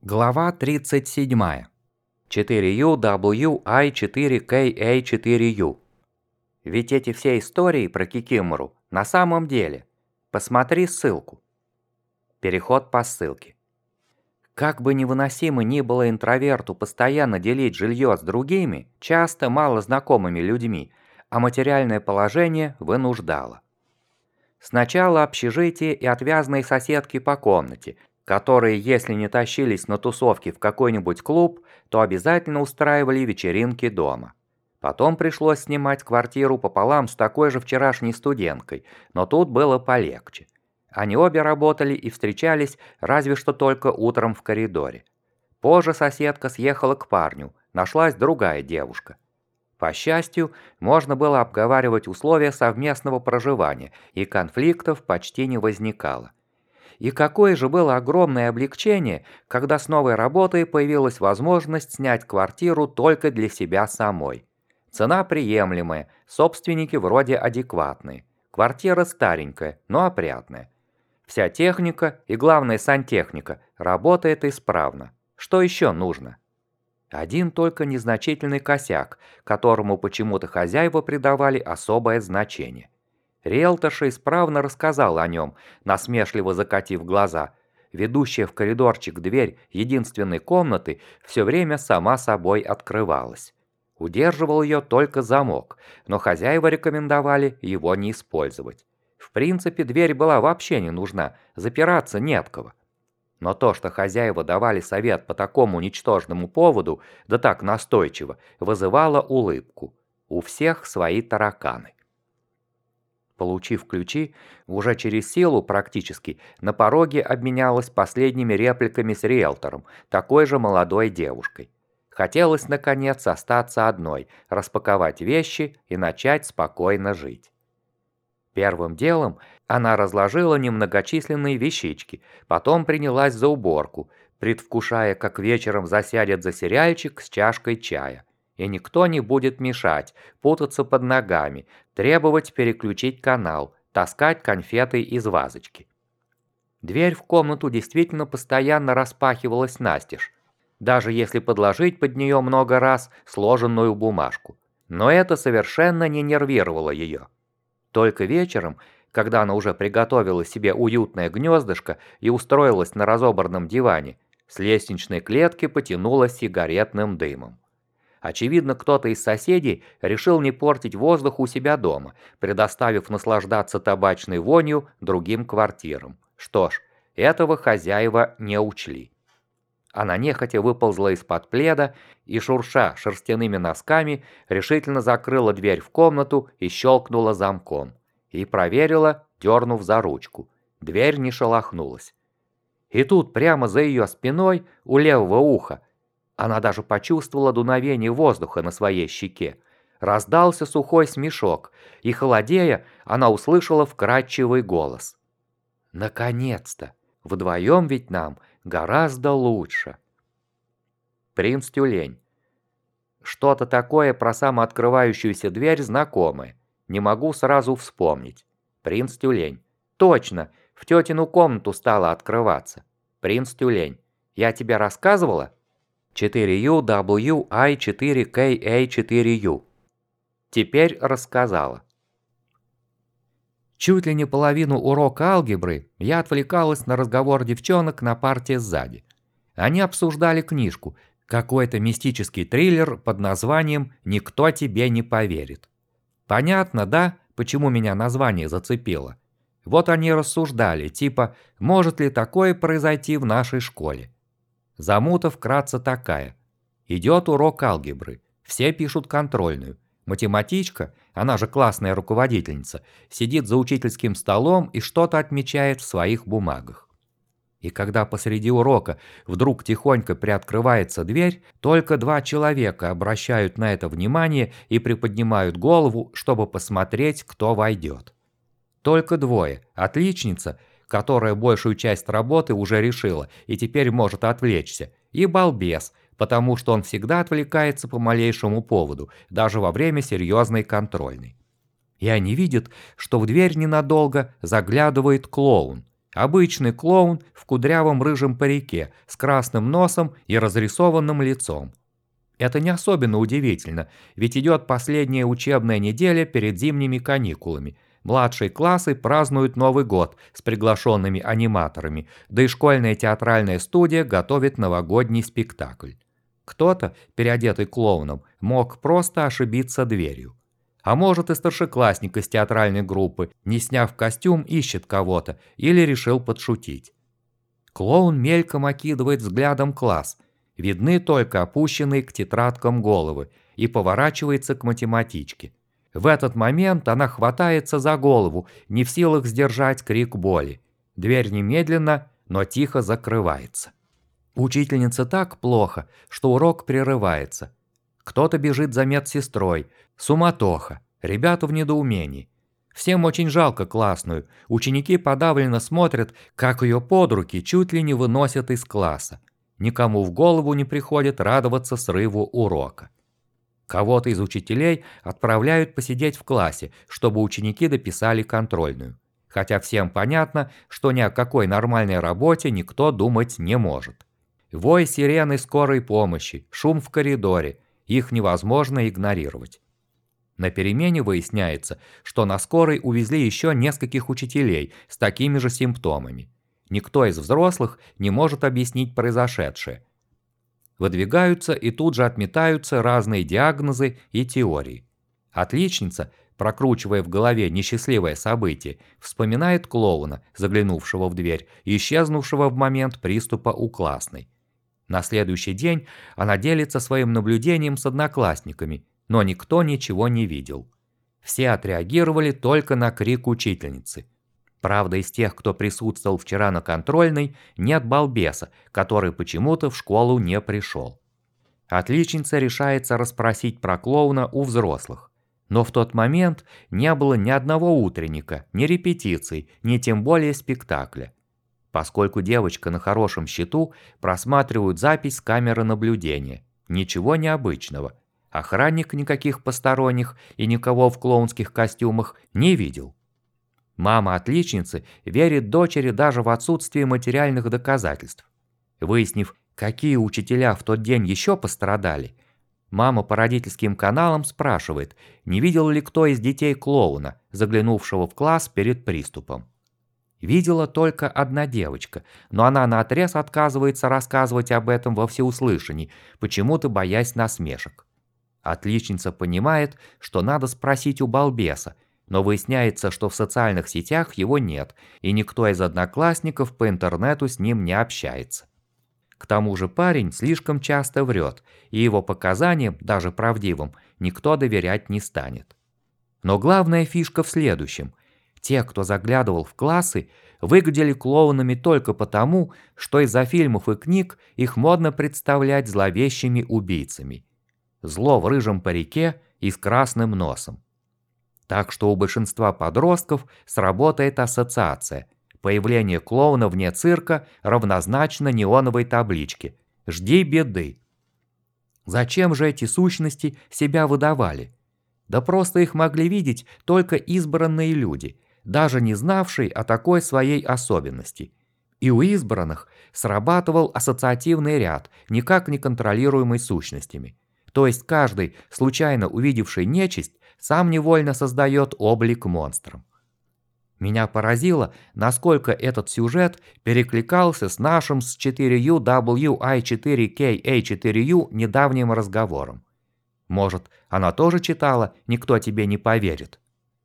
Глава 37. 4UWI4KA4U. Ведь эти все истории про Кикимору на самом деле. Посмотри ссылку. Переход по ссылке. Как бы невыносимо ни было интроверту постоянно делить жилье с другими, часто мало знакомыми людьми, а материальное положение вынуждало. Сначала общежитие и отвязные соседки по комнате, которые, если не тащились на тусовки в какой-нибудь клуб, то обязательно устраивали вечеринки дома. Потом пришлось снимать квартиру пополам с такой же вчерашней студенткой, но тут было полегче. Они обе работали и встречались разве что только утром в коридоре. Позже соседка съехала к парню, нашлась другая девушка. По счастью, можно было обговаривать условия совместного проживания, и конфликтов почти не возникало. И какое же было огромное облегчение, когда с новой работой появилась возможность снять квартиру только для себя самой. Цена приемлемая, собственники вроде адекватные. Квартира старенькая, но опрятная. Вся техника и, главное, сантехника работает исправно. Что еще нужно? Один только незначительный косяк, которому почему-то хозяева придавали особое значение. Риэлторша исправно рассказала о нем, насмешливо закатив глаза. Ведущая в коридорчик дверь единственной комнаты все время сама собой открывалась. Удерживал ее только замок, но хозяева рекомендовали его не использовать. В принципе, дверь была вообще не нужна, запираться не от кого. Но то, что хозяева давали совет по такому ничтожному поводу, да так настойчиво, вызывало улыбку. У всех свои тараканы. Получив ключи, уже через силу практически, на пороге обменялась последними репликами с риэлтором, такой же молодой девушкой. Хотелось, наконец, остаться одной, распаковать вещи и начать спокойно жить. Первым делом она разложила немногочисленные вещички, потом принялась за уборку, предвкушая, как вечером засядет за сериальчик с чашкой чая. И никто не будет мешать, путаться под ногами, требовать переключить канал, таскать конфеты из вазочки. Дверь в комнату действительно постоянно распахивалась настежь, даже если подложить под нее много раз сложенную бумажку. Но это совершенно не нервировало ее. Только вечером, когда она уже приготовила себе уютное гнездышко и устроилась на разобранном диване, с лестничной клетки потянуло сигаретным дымом. Очевидно, кто-то из соседей решил не портить воздух у себя дома, предоставив наслаждаться табачной вонью другим квартирам. Что ж, этого хозяева не учли. Она нехотя выползла из-под пледа и, шурша шерстяными носками, решительно закрыла дверь в комнату и щелкнула замком. И проверила, дернув за ручку. Дверь не шелохнулась. И тут прямо за ее спиной, у левого уха, она даже почувствовала дуновение воздуха на своей щеке. Раздался сухой смешок, и, холодея, она услышала вкрадчивый голос. «Наконец-то! Вдвоем ведь нам гораздо лучше!» Принц Тюлень. Что-то такое про самооткрывающуюся дверь знакомое. Не могу сразу вспомнить. Принц Тюлень. Точно, в тетину комнату стала открываться. Принц Тюлень. Я тебе рассказывала? 4UWI4KA4U. Теперь рассказала. Чуть ли не половину урока алгебры я отвлекалась на разговор девчонок на парте сзади. Они обсуждали книжку, какой-то мистический триллер под названием «Никто тебе не поверит». Понятно, да, почему меня название зацепило? Вот они рассуждали, типа, может ли такое произойти в нашей школе? Замута вкратце такая. Идет урок алгебры, все пишут контрольную. Математичка, она же классная руководительница, сидит за учительским столом и что-то отмечает в своих бумагах. И когда посреди урока вдруг тихонько приоткрывается дверь, только 2 человека обращают на это внимание и приподнимают голову, чтобы посмотреть, кто войдет. Только 2. Отличница, которая большую часть работы уже решила и теперь может отвлечься, и балбес, потому что он всегда отвлекается по малейшему поводу, даже во время серьезной контрольной. И они видят, что в дверь ненадолго заглядывает клоун. Обычный клоун в кудрявом рыжем парике с красным носом и разрисованным лицом. Это не особенно удивительно, ведь идет последняя учебная неделя перед зимними каникулами. Младшие классы празднуют Новый год с приглашенными аниматорами, да и школьная театральная студия готовит новогодний спектакль. Кто-то, переодетый клоуном, мог просто ошибиться дверью. А может, и старшеклассник из театральной группы, не сняв костюм, ищет кого-то или решил подшутить. Клоун мельком окидывает взглядом класс. Видны только опущенные к тетрадкам головы, и поворачивается к математичке. В этот момент она хватается за голову, не в силах сдержать крик боли. Дверь немедленно, но тихо закрывается. Учительнице так плохо, что урок прерывается. Кто-то бежит за медсестрой. Суматоха. Ребята в недоумении. Всем очень жалко классную. Ученики подавленно смотрят, как ее под руки чуть ли не выносят из класса. Никому в голову не приходит радоваться срыву урока. Кого-то из учителей отправляют посидеть в классе, чтобы ученики дописали контрольную. Хотя всем понятно, что ни о какой нормальной работе никто думать не может. Вой сирены скорой помощи, шум в коридоре. Их невозможно игнорировать. На перемене выясняется, что на скорой увезли еще нескольких учителей с такими же симптомами. Никто из взрослых не может объяснить произошедшее. Выдвигаются и тут же отметаются разные диагнозы и теории. Отличница, прокручивая в голове несчастливое событие, вспоминает клоуна, заглянувшего в дверь и исчезнувшего в момент приступа у классной. На следующий день она делится своим наблюдением с одноклассниками, но никто ничего не видел. Все отреагировали только на крик учительницы. Правда, из тех, кто присутствовал вчера на контрольной, нет балбеса, который почему-то в школу не пришел. Отличница решается расспросить про клоуна у взрослых. Но в тот момент не было ни одного утренника, ни репетиций, ни тем более спектакля. Поскольку девочка на хорошем счету, просматривают запись с камеры наблюдения. Ничего необычного. Охранник никаких посторонних и никого в клоунских костюмах не видел. Мама отличницы верит дочери даже в отсутствие материальных доказательств. Выяснив, какие учителя в тот день еще пострадали, мама по родительским каналам спрашивает, не видел ли кто из детей клоуна, заглянувшего в класс перед приступом. Видела только одна девочка, но она наотрез отказывается рассказывать об этом во всеуслышании, почему-то боясь насмешек. Отличница понимает, что надо спросить у балбеса, но выясняется, что в социальных сетях его нет, и никто из одноклассников по интернету с ним не общается. К тому же парень слишком часто врет, и его показаниям, даже правдивым, никто доверять не станет. Но главная фишка в следующем. Те, кто заглядывал в классы, выглядели клоунами только потому, что из-за фильмов и книг их модно представлять зловещими убийцами. Зло в рыжем парике и с красным носом. Так что у большинства подростков сработает ассоциация. Появление клоуна вне цирка равнозначно неоновой табличке «Жди беды». Зачем же эти сущности себя выдавали? Да просто их могли видеть только избранные люди, даже не знавшие о такой своей особенности. И у избранных срабатывал ассоциативный ряд, никак не контролируемый сущностями. То есть каждый, случайно увидевший нечисть, сам невольно создает облик монстром. Меня поразило, насколько этот сюжет перекликался с нашим с 4UWI4KA4U недавним разговором. Может, она тоже читала «Никто тебе не поверит».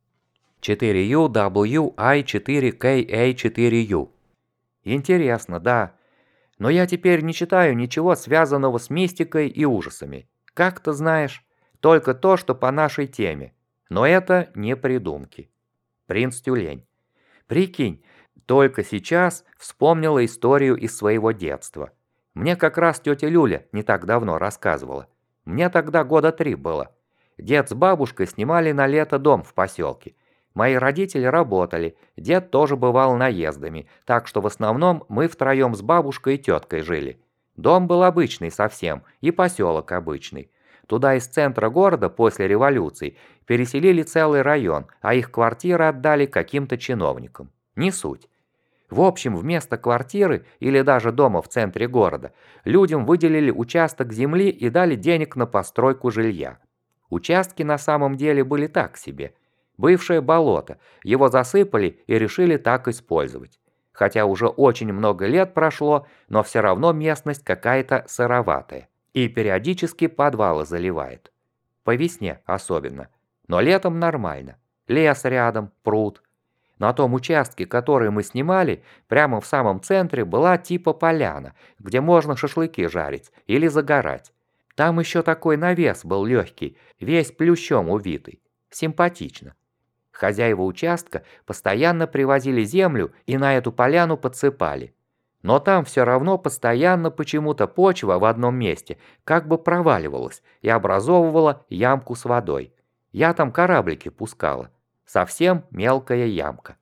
4UWI4KA4U. Интересно, да. Но я теперь не читаю ничего связанного с мистикой и ужасами. Как ты знаешь, только то, что по нашей теме. Но это не придумки. Принц Тюлень. Прикинь, только сейчас вспомнила историю из своего детства. Мне как раз тетя Люля не так давно рассказывала. Мне тогда года 3 было. Дед с бабушкой снимали на лето дом в поселке. Мои родители работали, дед тоже бывал наездами, так что в основном мы втроем с бабушкой и теткой жили. Дом был обычный совсем, и поселок обычный. Туда из центра города после революции переселили целый район, а их квартиры отдали каким-то чиновникам. Не суть. В общем, вместо квартиры или даже дома в центре города людям выделили участок земли и дали денег на постройку жилья. Участки на самом деле были так себе. Бывшее болото, его засыпали и решили так использовать. Хотя уже очень много лет прошло, но все равно местность какая-то сыроватая. И периодически подвалы заливает. По весне особенно. Но летом нормально. Лес рядом, пруд. На том участке, который мы снимали, прямо в самом центре была типа поляна, где можно шашлыки жарить или загорать. Там еще такой навес был легкий, весь плющом увитый. Симпатично. Хозяева участка постоянно привозили землю и на эту поляну подсыпали. Но там все равно постоянно почему-то почва в одном месте как бы проваливалась и образовывала ямку с водой. Я там кораблики пускала. Совсем мелкая ямка.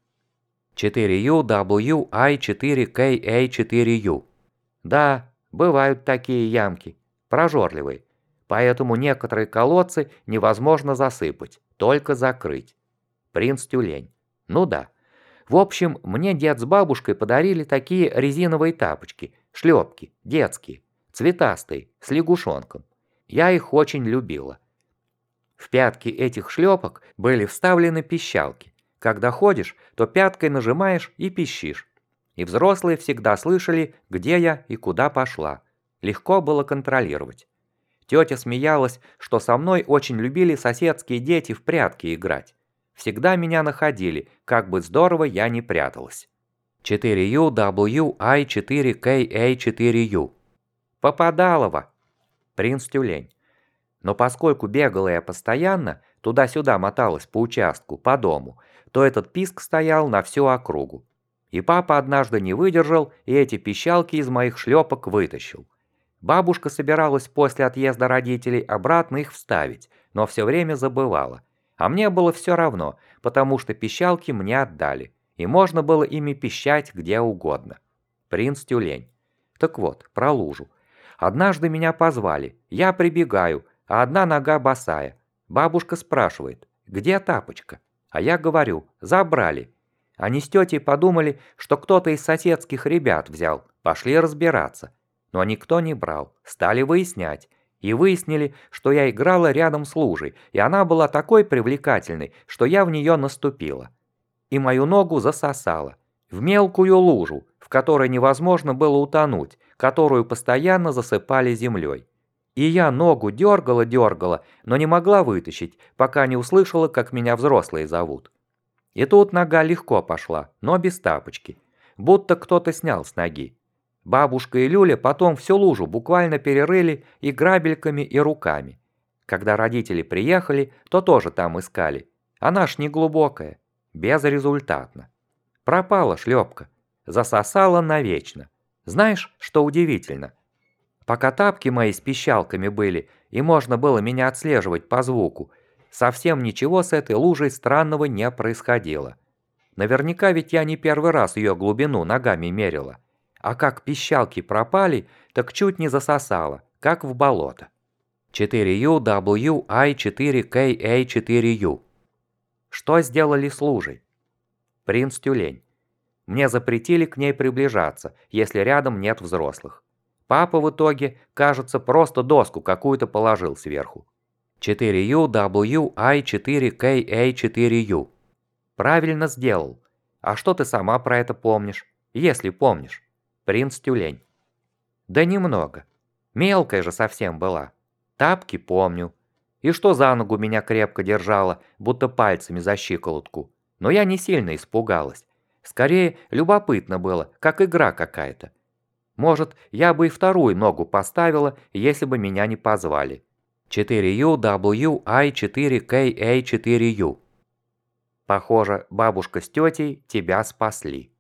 4UWI4KA4U. Да, бывают такие ямки. Прожорливые. Поэтому некоторые колодцы невозможно засыпать, только закрыть. Принц Тюлень. Ну да. В общем, мне дед с бабушкой подарили такие резиновые тапочки, шлепки, детские, цветастые, с лягушонком. Я их очень любила. В пятки этих шлепок были вставлены пищалки. Когда ходишь, то пяткой нажимаешь и пищишь. И взрослые всегда слышали, где я и куда пошла. Легко было контролировать. Тетя смеялась, что со мной очень любили соседские дети в прятки играть. Всегда меня находили, как бы здорово я ни пряталась. 4UWI4KA4U. Попадалово. Принц Тюлень. Но поскольку бегала я постоянно, туда-сюда моталась по участку, по дому, то этот писк стоял на всю округу. И папа однажды не выдержал и эти пищалки из моих шлепок вытащил. Бабушка собиралась после отъезда родителей обратно их вставить, но все время забывала. А мне было все равно, потому что пищалки мне отдали, и можно было ими пищать где угодно. Принц Тюлень. Так вот, про лужу. Однажды меня позвали, я прибегаю, а одна нога босая. Бабушка спрашивает, где тапочка? А я говорю, забрали. Они с тетей подумали, что кто-то из соседских ребят взял, пошли разбираться. Но никто не брал, стали выяснять. И выяснили, что я играла рядом с лужей, и она была такой привлекательной, что я в нее наступила. И мою ногу засосала. В мелкую лужу, в которой невозможно было утонуть, которую постоянно засыпали землей. И я ногу дергала, но не могла вытащить, пока не услышала, как меня взрослые зовут. И тут нога легко пошла, но без тапочки. Будто кто-то снял с ноги. Бабушка и Люля потом всю лужу буквально перерыли и грабельками, и руками. Когда родители приехали, то тоже там искали. Она ж не глубокая. Безрезультатно. Пропала шлепка. Засосала навечно. Знаешь, что удивительно? Пока тапки мои с пищалками были, и можно было меня отслеживать по звуку, совсем ничего с этой лужей странного не происходило. Наверняка ведь я не первый раз ее глубину ногами мерила. А как пищалки пропали, так чуть не засосало, как в болото. 4UWI4KA4U. Что сделали с лужей? Принц Тюлень. Мне запретили к ней приближаться, если рядом нет взрослых. Папа в итоге, кажется, просто доску какую-то положил сверху. 4UWI4KA4U. Правильно сделал. А что ты сама про это помнишь? Если помнишь. Принц Тюлень. Да немного. Мелкая же совсем была. Тапки помню. И что за ногу меня крепко держала, будто пальцами за щиколотку. Но я не сильно испугалась. Скорее, любопытно было, как игра какая-то. Может, я бы и вторую ногу поставила, если бы меня не позвали. 4UWI4KA4U. Похоже, бабушка с тетей тебя спасли.